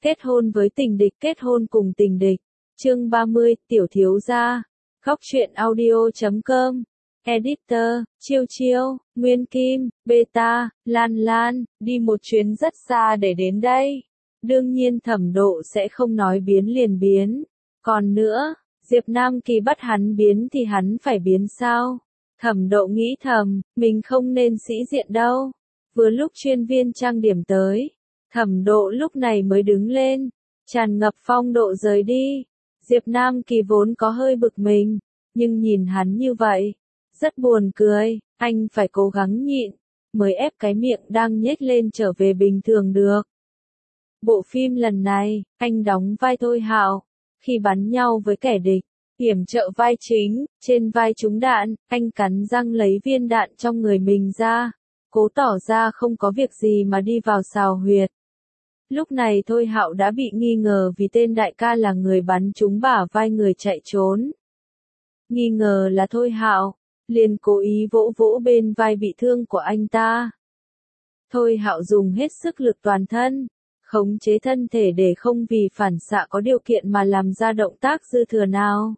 Kết hôn với tình địch, kết hôn cùng tình địch. Chương 30, tiểu thiếu gia. Góc truyện audio.com. Editor, Chiêu Chiêu, Nguyên Kim, Beta, Lan Lan, đi một chuyến rất xa để đến đây. Đương nhiên Thẩm Độ sẽ không nói biến liền biến. Còn nữa, Diệp Nam Kỳ bắt hắn biến thì hắn phải biến sao? Thẩm Độ nghĩ thầm, mình không nên sĩ diện đâu. Vừa lúc chuyên viên trang điểm tới, Thẩm Độ lúc này mới đứng lên, tràn ngập phong độ rời đi. Diệp Nam Kỳ vốn có hơi bực mình, nhưng nhìn hắn như vậy, rất buồn cười, anh phải cố gắng nhịn, mới ép cái miệng đang nhếch lên trở về bình thường được. Bộ phim lần này, anh đóng vai Thôi Hạo, khi bắn nhau với kẻ địch, yểm trợ vai chính, trên vai trúng đạn, anh cắn răng lấy viên đạn trong người mình ra, cố tỏ ra không có việc gì mà đi vào xào huyệt. Lúc này Thôi Hạo đã bị nghi ngờ vì tên đại ca là người bắn trúng bả vai người chạy trốn. Nghi ngờ là Thôi Hạo, liền cố ý vỗ vỗ bên vai bị thương của anh ta. Thôi Hạo dùng hết sức lực toàn thân, khống chế thân thể để không vì phản xạ có điều kiện mà làm ra động tác dư thừa nào.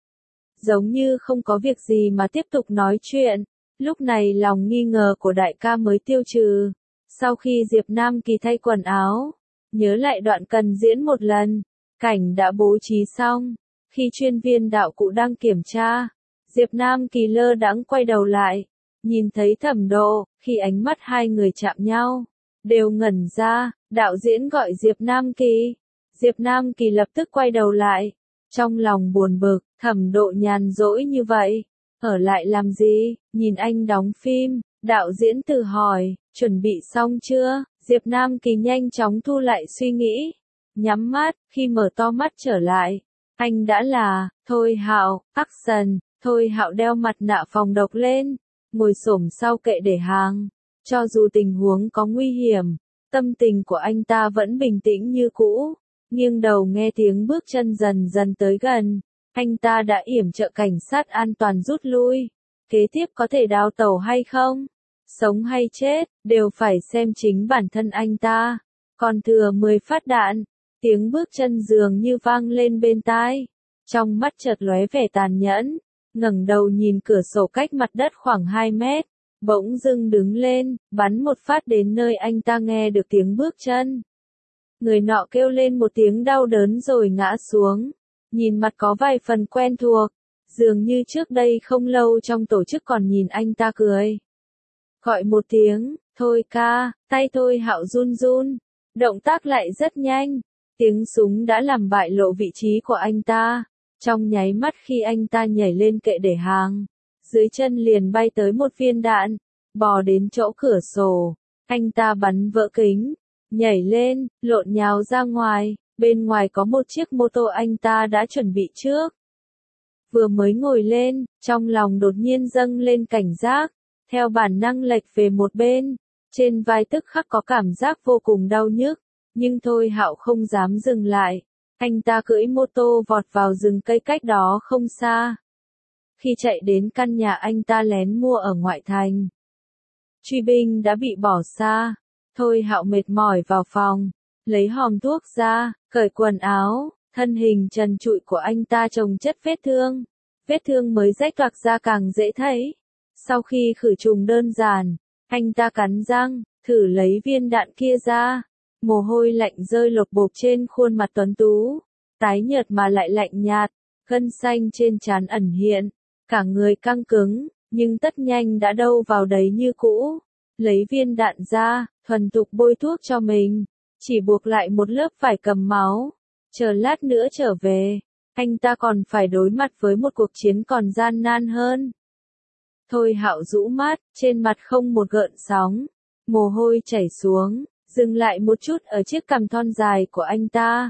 Giống như không có việc gì mà tiếp tục nói chuyện, lúc này lòng nghi ngờ của đại ca mới tiêu trừ. Sau khi Diệp Nam Kỳ thay quần áo, nhớ lại đoạn cần diễn một lần, cảnh đã bố trí xong, khi chuyên viên đạo cụ đang kiểm tra, Diệp Nam Kỳ lơ đãng quay đầu lại, nhìn thấy Thẩm Độ, khi ánh mắt hai người chạm nhau, đều ngẩn ra, đạo diễn gọi Diệp Nam Kỳ. Diệp Nam Kỳ lập tức quay đầu lại, trong lòng buồn bực, Thẩm Độ nhàn rỗi như vậy, ở lại làm gì, nhìn anh đóng phim, đạo diễn tự hỏi, chuẩn bị xong chưa? Diệp Nam Kỳ nhanh chóng thu lại suy nghĩ, nhắm mắt, khi mở to mắt trở lại, anh đã là Thôi Hạo, action. Thôi Hạo đeo mặt nạ phòng độc lên, ngồi xổm sau kệ để hàng, cho dù tình huống có nguy hiểm, tâm tình của anh ta vẫn bình tĩnh như cũ, nghiêng đầu nghe tiếng bước chân dần dần tới gần, anh ta đã yểm trợ cảnh sát an toàn rút lui, kế tiếp có thể đào tẩu hay không? Sống hay chết, đều phải xem chính bản thân anh ta. Còn thừa 10 phát đạn, tiếng bước chân dường như vang lên bên tai. Trong mắt chợt lóe vẻ tàn nhẫn, ngẩng đầu nhìn cửa sổ cách mặt đất khoảng 2 mét, bỗng dưng đứng lên, bắn một phát đến nơi anh ta nghe được tiếng bước chân. Người nọ kêu lên một tiếng đau đớn rồi ngã xuống, nhìn mặt có vài phần quen thuộc, dường như trước đây không lâu trong tổ chức còn nhìn anh ta cười. Gọi một tiếng, Thôi ca, tay Thôi Hạo run run, động tác lại rất nhanh, tiếng súng đã làm bại lộ vị trí của anh ta. Trong nháy mắt khi anh ta nhảy lên kệ để hàng, dưới chân liền bay tới một viên đạn, bò đến chỗ cửa sổ, anh ta bắn vỡ kính, nhảy lên, lộn nhào ra ngoài, bên ngoài có một chiếc mô tô anh ta đã chuẩn bị trước. Vừa mới ngồi lên, trong lòng đột nhiên dâng lên cảnh giác, theo bản năng lệch về một bên, trên vai tức khắc có cảm giác vô cùng đau nhức, nhưng Thôi Hạo không dám dừng lại. Anh ta cưỡi mô tô vọt vào rừng cây cách đó không xa. Khi chạy đến căn nhà anh ta lén mua ở ngoại thành, truy binh đã bị bỏ xa. Thôi Hạo mệt mỏi vào phòng, lấy hòm thuốc ra, cởi quần áo, thân hình trần trụi của anh ta chồng chất vết thương mới rách toạc ra càng dễ thấy. Sau khi khử trùng đơn giản, anh ta cắn răng, thử lấy viên đạn kia ra. Mồ hôi lạnh rơi lột bột trên khuôn mặt tuấn tú, tái nhợt mà lại lạnh nhạt, gân xanh trên trán ẩn hiện, cả người căng cứng, nhưng tất nhanh đã đâu vào đấy như cũ. Lấy viên đạn ra, thuần thục bôi thuốc cho mình, chỉ buộc lại một lớp vải cầm máu. Chờ lát nữa trở về, anh ta còn phải đối mặt với một cuộc chiến còn gian nan hơn. Thôi Hạo rũ mắt, trên mặt không một gợn sóng, mồ hôi chảy xuống, dừng lại một chút ở chiếc cằm thon dài của anh ta.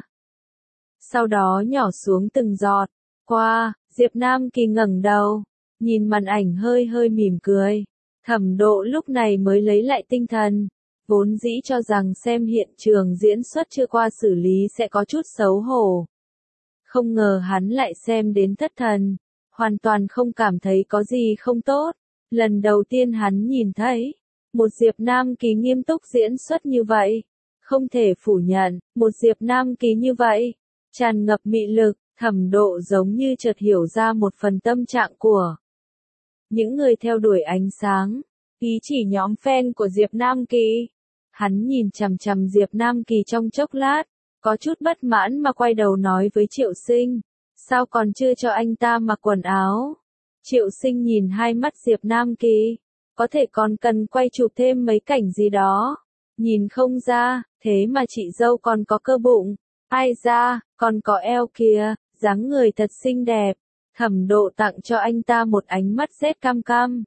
Sau đó nhỏ xuống từng giọt. Qua, Diệp Nam Kỳ ngẩng đầu, nhìn màn ảnh hơi hơi mỉm cười. Thẩm Độ lúc này mới lấy lại tinh thần, vốn dĩ cho rằng xem hiện trường diễn xuất chưa qua xử lý sẽ có chút xấu hổ. Không ngờ hắn lại xem đến thất thần, hoàn toàn không cảm thấy có gì không tốt. Lần đầu tiên hắn nhìn thấy một Diệp Nam Kỳ nghiêm túc diễn xuất như vậy, Không thể phủ nhận, một Diệp Nam Kỳ như vậy, tràn ngập mị lực, Thẩm Độ giống như chợt hiểu ra một phần tâm trạng của những người theo đuổi ánh sáng, ý chỉ nhóm fan của Diệp Nam Kỳ. Hắn nhìn chằm chằm Diệp Nam Kỳ trong chốc lát, có chút bất mãn mà quay đầu nói với Triệu Sinh, sao còn chưa cho anh ta mặc quần áo? Triệu Sinh nhìn hai mắt Diệp Nam Kỳ, có thể còn cần quay chụp thêm mấy cảnh gì đó. Nhìn không ra, thế mà chị dâu còn có cơ bụng, ai ra, còn có eo kìa, dáng người thật xinh đẹp. Thẩm Độ tặng cho anh ta một ánh mắt rét cam cam.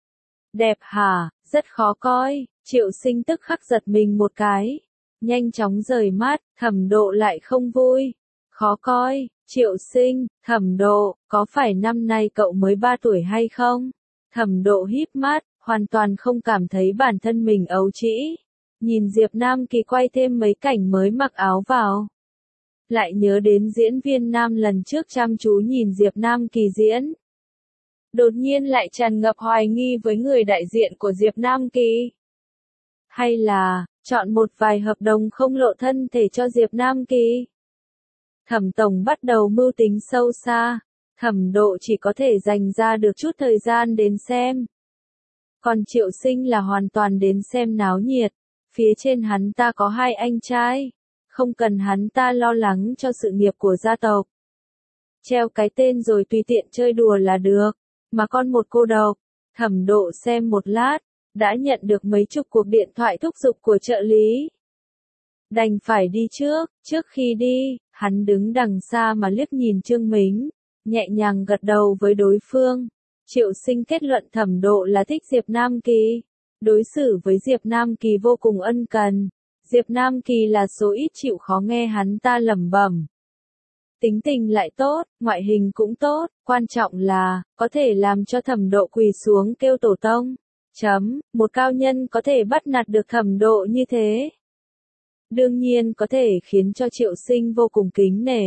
Đẹp hả, rất khó coi, Triệu Sinh tức khắc giật mình một cái. Nhanh chóng rời mắt, Thẩm Độ lại không vui. Khó coi, Triệu Sinh, Thẩm Độ, có phải năm nay cậu mới 3 tuổi hay không? Thẩm Độ híp mắt, hoàn toàn không cảm thấy bản thân mình ấu trĩ. Nhìn Diệp Nam Kỳ quay thêm mấy cảnh mới mặc áo vào. Lại nhớ đến diễn viên nam lần trước chăm chú nhìn Diệp Nam Kỳ diễn. Đột nhiên lại tràn ngập hoài nghi với người đại diện của Diệp Nam Kỳ. Hay là, chọn một vài hợp đồng không lộ thân thể cho Diệp Nam Kỳ? Thẩm Tổng bắt đầu mưu tính sâu xa, Thẩm Độ chỉ có thể dành ra được chút thời gian đến xem. Còn Triệu Sinh là hoàn toàn đến xem náo nhiệt, phía trên hắn ta có 2 anh trai, không cần hắn ta lo lắng cho sự nghiệp của gia tộc. Treo cái tên rồi tùy tiện chơi đùa là được, mà con một cô độc. Thẩm Độ xem một lát, đã nhận được mấy chục cuộc điện thoại thúc giục của trợ lý. Đành phải đi trước khi đi, hắn đứng đằng xa mà liếc nhìn Trương Mính, nhẹ nhàng gật đầu với đối phương. Triệu Sinh kết luận Thẩm Độ là thích Diệp Nam Kỳ, đối xử với Diệp Nam Kỳ vô cùng ân cần. Diệp Nam Kỳ là số ít chịu khó nghe hắn ta lẩm bẩm. Tính tình lại tốt, ngoại hình cũng tốt, quan trọng là, có thể làm cho Thẩm Độ quỳ xuống kêu tổ tông. Một cao nhân có thể bắt nạt được Thẩm Độ như thế. Đương nhiên có thể khiến cho Triệu Sinh vô cùng kính nể.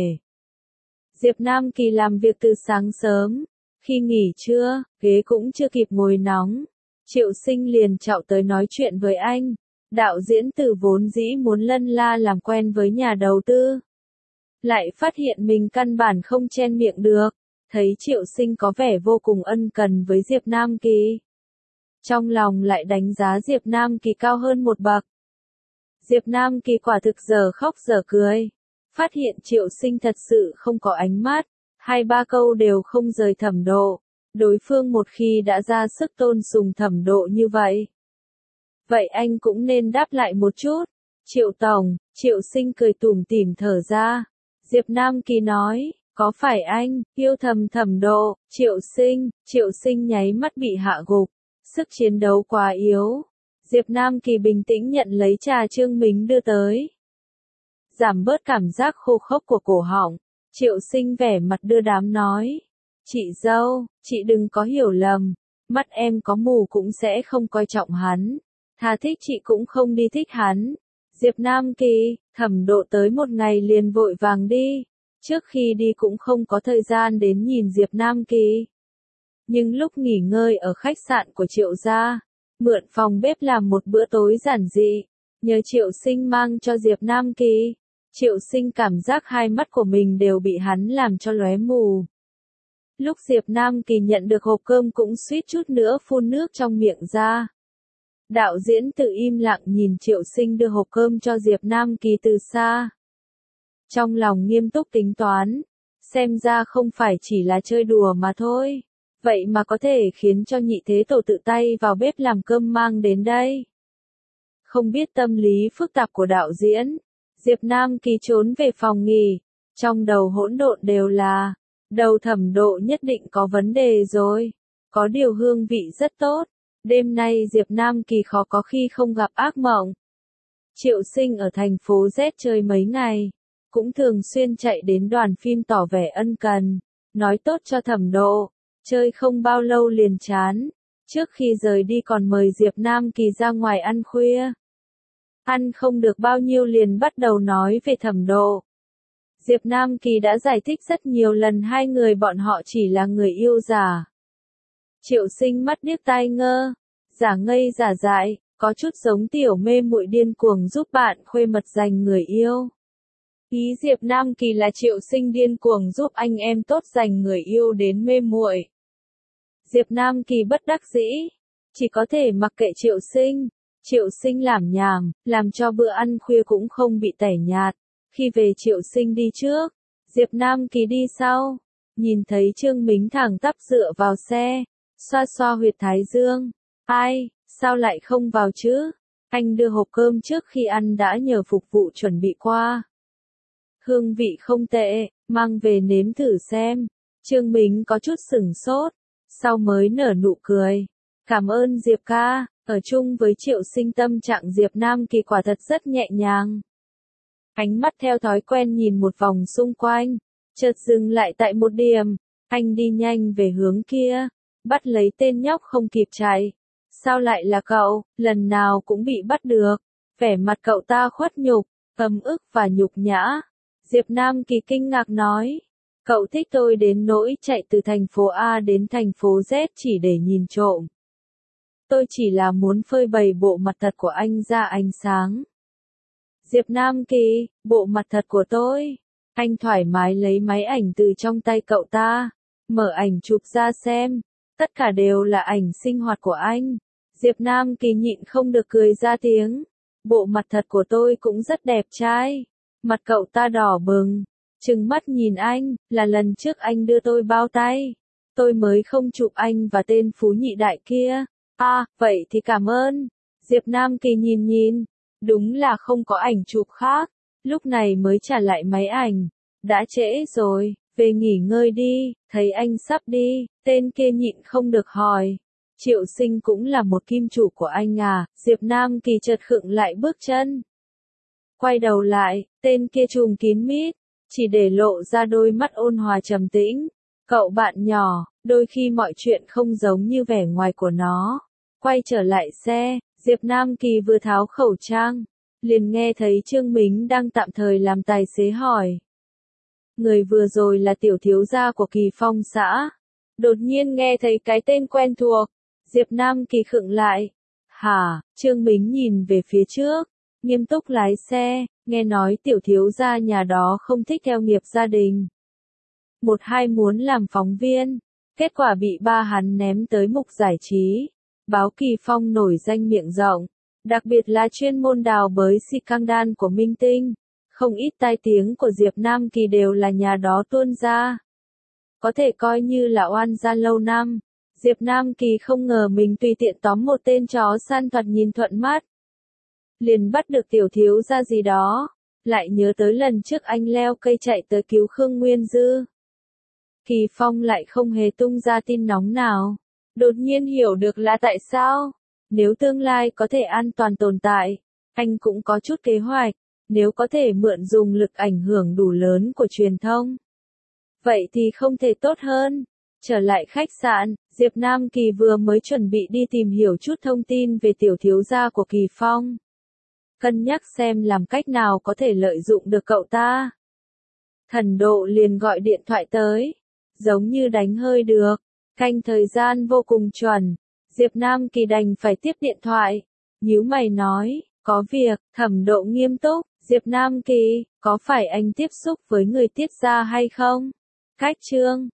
Diệp Nam Kỳ làm việc từ sáng sớm, khi nghỉ trưa, ghế cũng chưa kịp ngồi nóng. Triệu Sinh liền chạy tới nói chuyện với anh. Đạo diễn Từ vốn dĩ muốn lân la làm quen với nhà đầu tư. Lại phát hiện mình căn bản không chen miệng được. Thấy Triệu Sinh có vẻ vô cùng ân cần với Diệp Nam Kỳ. Trong lòng lại đánh giá Diệp Nam Kỳ cao hơn một bậc. Diệp Nam Kỳ quả thực giờ khóc giờ cười. Phát hiện Triệu Sinh thật sự không có ánh mắt. 2-3 câu đều không rời Thẩm Độ. Đối phương một khi đã ra sức tôn sùng Thẩm Độ như vậy. Vậy anh cũng nên đáp lại một chút. Triệu Tổng, Triệu Sinh cười tủm tỉm thở ra. Diệp Nam Kỳ nói, có phải anh, yêu thầm Thẩm Độ? Triệu Sinh nháy mắt bị hạ gục. Sức chiến đấu quá yếu. Diệp Nam Kỳ bình tĩnh nhận lấy trà Trương Mính đưa tới. Giảm bớt cảm giác khô khốc của cổ họng. Triệu Sinh vẻ mặt đưa đám nói. Chị dâu, chị đừng có hiểu lầm. Mắt em có mù cũng sẽ không coi trọng hắn. Thà thích chị cũng không đi thích hắn. Diệp Nam Kỳ, Thẩm Độ tới một ngày liền vội vàng đi. Trước khi đi cũng không có thời gian đến nhìn Diệp Nam Kỳ. Nhưng lúc nghỉ ngơi ở khách sạn của Triệu gia, mượn phòng bếp làm một bữa tối giản dị, nhờ Triệu Sinh mang cho Diệp Nam Kỳ. Triệu Sinh cảm giác hai mắt của mình đều bị hắn làm cho lóe mù. Lúc Diệp Nam Kỳ nhận được hộp cơm cũng suýt chút nữa phun nước trong miệng ra. Đạo diễn Từ im lặng nhìn Triệu Sinh đưa hộp cơm cho Diệp Nam Kỳ từ xa. Trong lòng nghiêm túc tính toán, xem ra không phải chỉ là chơi đùa mà thôi. Vậy mà có thể khiến cho nhị thế tổ tự tay vào bếp làm cơm mang đến đây. Không biết tâm lý phức tạp của đạo diễn, Diệp Nam Kỳ trốn về phòng nghỉ, trong đầu hỗn độn đều là, đầu Thẩm Độ nhất định có vấn đề rồi, có điều hương vị rất tốt, đêm nay Diệp Nam Kỳ khó có khi không gặp ác mộng. Triệu Sinh ở thành phố Z chơi mấy ngày, cũng thường xuyên chạy đến đoàn phim tỏ vẻ ân cần, nói tốt cho Thẩm Độ, chơi không bao lâu liền chán, trước khi rời đi còn mời Diệp Nam Kỳ ra ngoài ăn khuya. Ăn không được bao nhiêu liền bắt đầu nói về Thẩm Độ. Diệp Nam Kỳ đã giải thích rất nhiều lần hai người bọn họ chỉ là người yêu giả. Triệu Sinh mắt điếc tai ngơ, giả ngây giả dại, có chút giống tiểu mê muội điên cuồng giúp bạn khuê mật giành người yêu. Ý Diệp Nam Kỳ là Triệu Sinh điên cuồng giúp anh em tốt giành người yêu đến mê muội. Diệp Nam Kỳ bất đắc dĩ, chỉ có thể mặc kệ Triệu Sinh. Triệu Sinh làm nhảm, làm cho bữa ăn khuya cũng không bị tẻ nhạt. Khi về Triệu Sinh đi trước, Diệp Nam Kỳ đi sau. Nhìn thấy Trương Mính thẳng tắp dựa vào xe, xoa xoa huyệt thái dương. Ai, sao lại không vào chứ? Anh đưa hộp cơm trước khi ăn đã nhờ phục vụ chuẩn bị qua. Hương vị không tệ, mang về nếm thử xem. Trương Mính có chút sửng sốt, sau mới nở nụ cười. Cảm ơn Diệp ca, ở chung với Triệu Sinh tâm trạng Diệp Nam Kỳ quả thật rất nhẹ nhàng. Ánh mắt theo thói quen nhìn một vòng xung quanh, chợt dừng lại tại một điểm. Anh đi nhanh về hướng kia, bắt lấy tên nhóc không kịp chạy. Sao lại là cậu, lần nào cũng bị bắt được. Vẻ mặt cậu ta khuất nhục, ấm ức và nhục nhã. Diệp Nam Kỳ kinh ngạc nói, cậu thích tôi đến nỗi chạy từ thành phố A đến thành phố Z chỉ để nhìn trộm. Tôi chỉ là muốn phơi bày bộ mặt thật của anh ra ánh sáng. Diệp Nam Kỳ, bộ mặt thật của tôi. Anh thoải mái lấy máy ảnh từ trong tay cậu ta, mở ảnh chụp ra xem. Tất cả đều là ảnh sinh hoạt của anh. Diệp Nam Kỳ nhịn không được cười ra tiếng. Bộ mặt thật của tôi cũng rất đẹp trai. Mặt cậu ta đỏ bừng, trừng mắt nhìn anh, là lần trước anh đưa tôi bao tay. Tôi mới không chụp anh và tên phú nhị đại kia. À, vậy thì cảm ơn. Diệp Nam Kỳ nhìn, đúng là không có ảnh chụp khác. Lúc này mới trả lại máy ảnh. Đã trễ rồi, về nghỉ ngơi đi, thấy anh sắp đi, tên kia nhịn không được hỏi. Triệu Sinh cũng là một kim chủ của anh à? Diệp Nam Kỳ chợt khựng lại bước chân. Quay đầu lại, tên kia trùm kín mít, chỉ để lộ ra đôi mắt ôn hòa trầm tĩnh. Cậu bạn nhỏ, đôi khi mọi chuyện không giống như vẻ ngoài của nó. Quay trở lại xe, Diệp Nam Kỳ vừa tháo khẩu trang, liền nghe thấy Trương Mính đang tạm thời làm tài xế hỏi. Người vừa rồi là tiểu thiếu gia của Kỳ Phong xã. Đột nhiên nghe thấy cái tên quen thuộc, Diệp Nam Kỳ khựng lại. Hả? Trương Mính nhìn về phía trước, nghiêm túc lái xe, nghe nói tiểu thiếu gia nhà đó không thích theo nghiệp gia đình. Một hai muốn làm phóng viên, kết quả bị ba hắn ném tới mục giải trí. Báo Kỳ Phong nổi danh miệng rộng, đặc biệt là chuyên môn đào bới scandal của minh tinh. Không ít tai tiếng của Diệp Nam Kỳ đều là nhà đó tuôn ra. Có thể coi như là oan gia lâu năm. Diệp Nam Kỳ không ngờ mình tùy tiện tóm một tên chó săn thoạt nhìn thuận mắt. Liền bắt được tiểu thiếu gia gì đó. Lại nhớ tới lần trước anh leo cây chạy tới cứu Khương Nguyên Dư. Kỳ Phong lại không hề tung ra tin nóng nào. Đột nhiên hiểu được là tại sao. Nếu tương lai có thể an toàn tồn tại, anh cũng có chút kế hoạch. Nếu có thể mượn dùng lực ảnh hưởng đủ lớn của truyền thông, vậy thì không thể tốt hơn. Trở lại khách sạn, Diệp Nam Kỳ vừa mới chuẩn bị đi tìm hiểu chút thông tin về tiểu thiếu gia của Kỳ Phong. Cân nhắc xem làm cách nào có thể lợi dụng được cậu ta. Thần Độ liền gọi điện thoại tới, giống như đánh hơi được, canh thời gian vô cùng chuẩn. Diệp Nam Kỳ đành phải tiếp điện thoại, nhíu mày nói, có việc. Thẩm Độ nghiêm túc, Diệp Nam Kỳ, có phải anh tiếp xúc với người Tiết gia hay không? Cách Trương,